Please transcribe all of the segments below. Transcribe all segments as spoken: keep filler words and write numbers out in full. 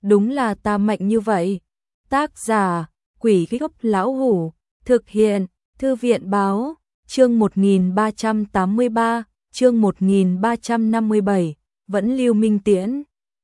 đúng là ta mạnh như vậy. Tác giả, Quỷ Gốc Lão Hủ, thực hiện, Thư viện Báo, chương một nghìn ba trăm tám mươi ba, chương một nghìn ba trăm năm mươi bảy, vẫn Lưu Minh Tiễn.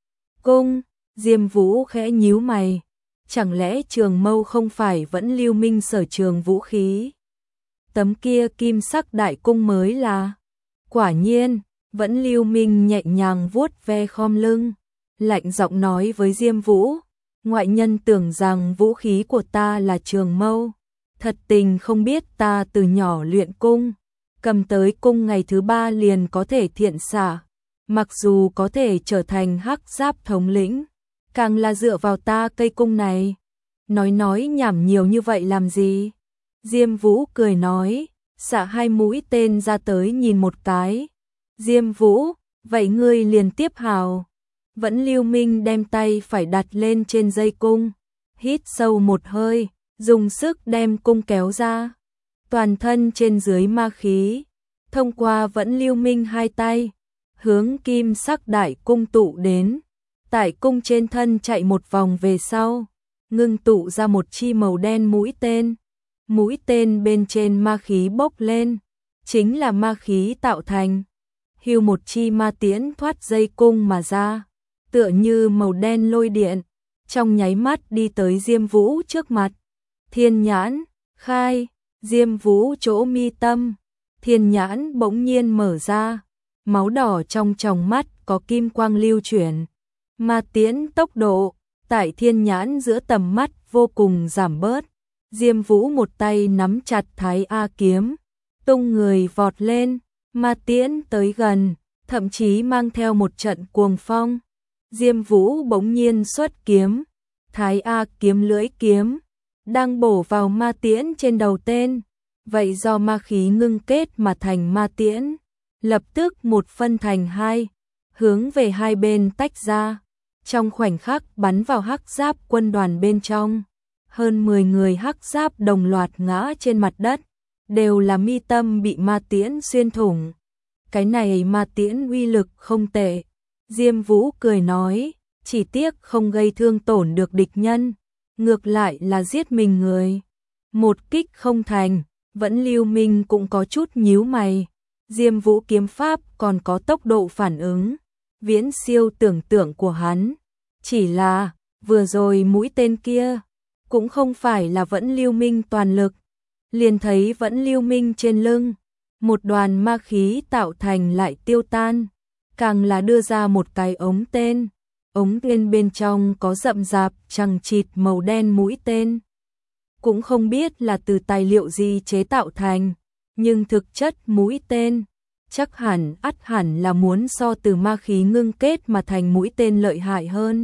Cung, Diêm Vũ khẽ nhíu mày, chẳng lẽ Trường Mâu không phải vẫn Lưu Minh sở trường vũ khí? Tấm kia kim sắc đại cung mới là? Quả nhiên, vẫn Lưu Minh nhẹ nhàng vuốt ve khom lưng, lạnh giọng nói với Diêm Vũ, ngoại nhân tưởng rằng vũ khí của ta là Trường Mâu, thật tình không biết ta từ nhỏ luyện cung, cầm tới cung ngày thứ ba liền có thể thiện xạ, mặc dù có thể trở thành hắc giáp thống lĩnh, càng là dựa vào ta cây cung này. Nói nói nhảm nhiều như vậy làm gì? Diêm Vũ cười nói, xạ hai mũi tên ra tới nhìn một cái. Diêm Vũ, vậy ngươi liền tiếp hào. Vẫn Lưu Minh đem tay phải đặt lên trên dây cung, hít sâu một hơi, dùng sức đem cung kéo ra. Toàn thân trên dưới ma khí, thông qua Vẫn Lưu Minh hai tay, hướng kim sắc đại cung tụ đến. Tại cung trên thân chạy một vòng về sau, ngưng tụ ra một chi màu đen mũi tên. Mũi tên bên trên ma khí bốc lên, chính là ma khí tạo thành. Hưu một chi ma tiễn thoát dây cung mà ra, tựa như màu đen lôi điện, trong nháy mắt đi tới Diêm Vũ trước mặt. Thiên nhãn, khai, Diêm Vũ chỗ mi tâm, thiên nhãn bỗng nhiên mở ra, máu đỏ trong tròng mắt có kim quang lưu chuyển. Ma tiễn tốc độ, tại thiên nhãn giữa tầm mắt vô cùng giảm bớt. Diêm Vũ một tay nắm chặt Thái A kiếm, tung người vọt lên, ma tiễn tới gần, thậm chí mang theo một trận cuồng phong. Diêm Vũ bỗng nhiên xuất kiếm, Thái A kiếm lưỡi kiếm, đang bổ vào ma tiễn trên đầu tên, vậy do ma khí ngưng kết mà thành ma tiễn, lập tức một phân thành hai, hướng về hai bên tách ra, trong khoảnh khắc bắn vào hắc giáp quân đoàn bên trong. Hơn mười người hắc giáp đồng loạt ngã trên mặt đất, đều là mi tâm bị ma tiễn xuyên thủng. Cái này ma tiễn uy lực không tệ. Diêm Vũ cười nói, chỉ tiếc không gây thương tổn được địch nhân, ngược lại là giết mình người. Một kích không thành, Vẫn Lưu Minh cũng có chút nhíu mày. Diêm Vũ kiếm pháp còn có tốc độ phản ứng, viễn siêu tưởng tượng của hắn. Chỉ là, vừa rồi mũi tên kia, cũng không phải là Vẫn Lưu Minh toàn lực. Liền thấy Vẫn Lưu Minh trên lưng, một đoàn ma khí tạo thành lại tiêu tan, càng là đưa ra một cái ống tên. Ống tên bên trong có rậm rạp chằng chịt màu đen mũi tên. Cũng không biết là từ tài liệu gì chế tạo thành, nhưng thực chất mũi tên, chắc hẳn ắt hẳn là muốn so từ ma khí ngưng kết mà thành mũi tên lợi hại hơn.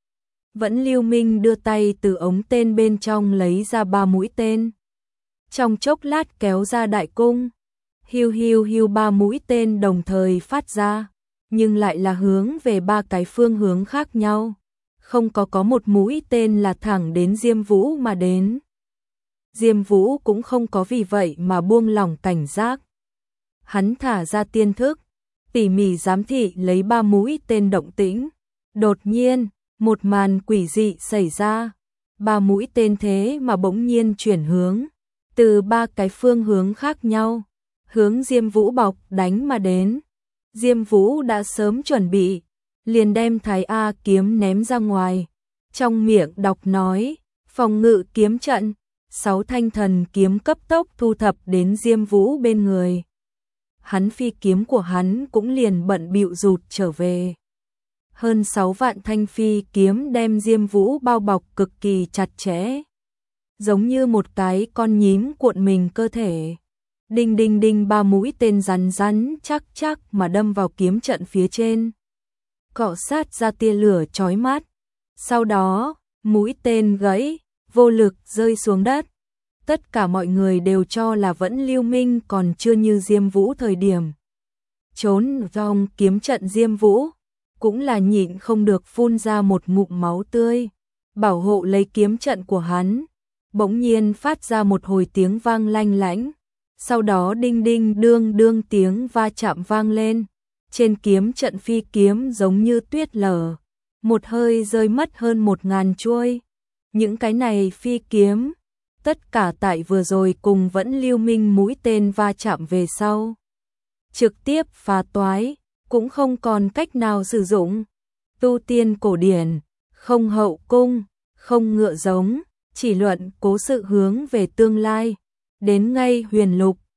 Vẫn Lưu Minh đưa tay từ ống tên bên trong lấy ra ba mũi tên. Trong chốc lát kéo ra đại cung, hiu hiu hiu ba mũi tên đồng thời phát ra, nhưng lại là hướng về ba cái phương hướng khác nhau. Không có có một mũi tên là thẳng đến Diêm Vũ mà đến. Diêm Vũ cũng không có vì vậy mà buông lỏng cảnh giác. Hắn thả ra tiên thức, tỉ mỉ giám thị lấy ba mũi tên động tĩnh. Đột nhiên, một màn quỷ dị xảy ra. Ba mũi tên thế mà bỗng nhiên chuyển hướng, từ ba cái phương hướng khác nhau, hướng Diêm Vũ bọc đánh mà đến. Diêm Vũ đã sớm chuẩn bị, liền đem Thái A kiếm ném ra ngoài, trong miệng đọc nói, phòng ngự kiếm trận. Sáu thanh thần kiếm cấp tốc thu thập đến Diêm Vũ bên người. Hắn phi kiếm của hắn cũng liền bận bịu rụt trở về. Hơn sáu vạn thanh phi kiếm đem Diêm Vũ bao bọc cực kỳ chặt chẽ, giống như một cái con nhím cuộn mình cơ thể. Đinh đinh đinh ba mũi tên rắn rắn chắc chắc mà đâm vào kiếm trận phía trên, cọ sát ra tia lửa chói mắt. Sau đó, mũi tên gãy, vô lực rơi xuống đất. Tất cả mọi người đều cho là Vẫn Lưu Minh còn chưa như Diêm Vũ thời điểm trốn trong kiếm trận. Diêm Vũ cũng là nhịn không được phun ra một ngụm máu tươi, bảo hộ lấy kiếm trận của hắn. Bỗng nhiên phát ra một hồi tiếng vang lanh lảnh, sau đó đinh đinh đương đương tiếng va chạm vang lên. Trên kiếm trận phi kiếm giống như tuyết lở, một hơi rơi mất hơn một ngàn chuôi. Những cái này phi kiếm, tất cả tại vừa rồi cùng vẫn lưu minh mũi tên va chạm về sau. Trực tiếp phá toái, cũng không còn cách nào sử dụng. Tu tiên cổ điển, không hậu cung, không ngựa giống, chỉ luận cố sự hướng về tương lai. Đến ngay huyền lục,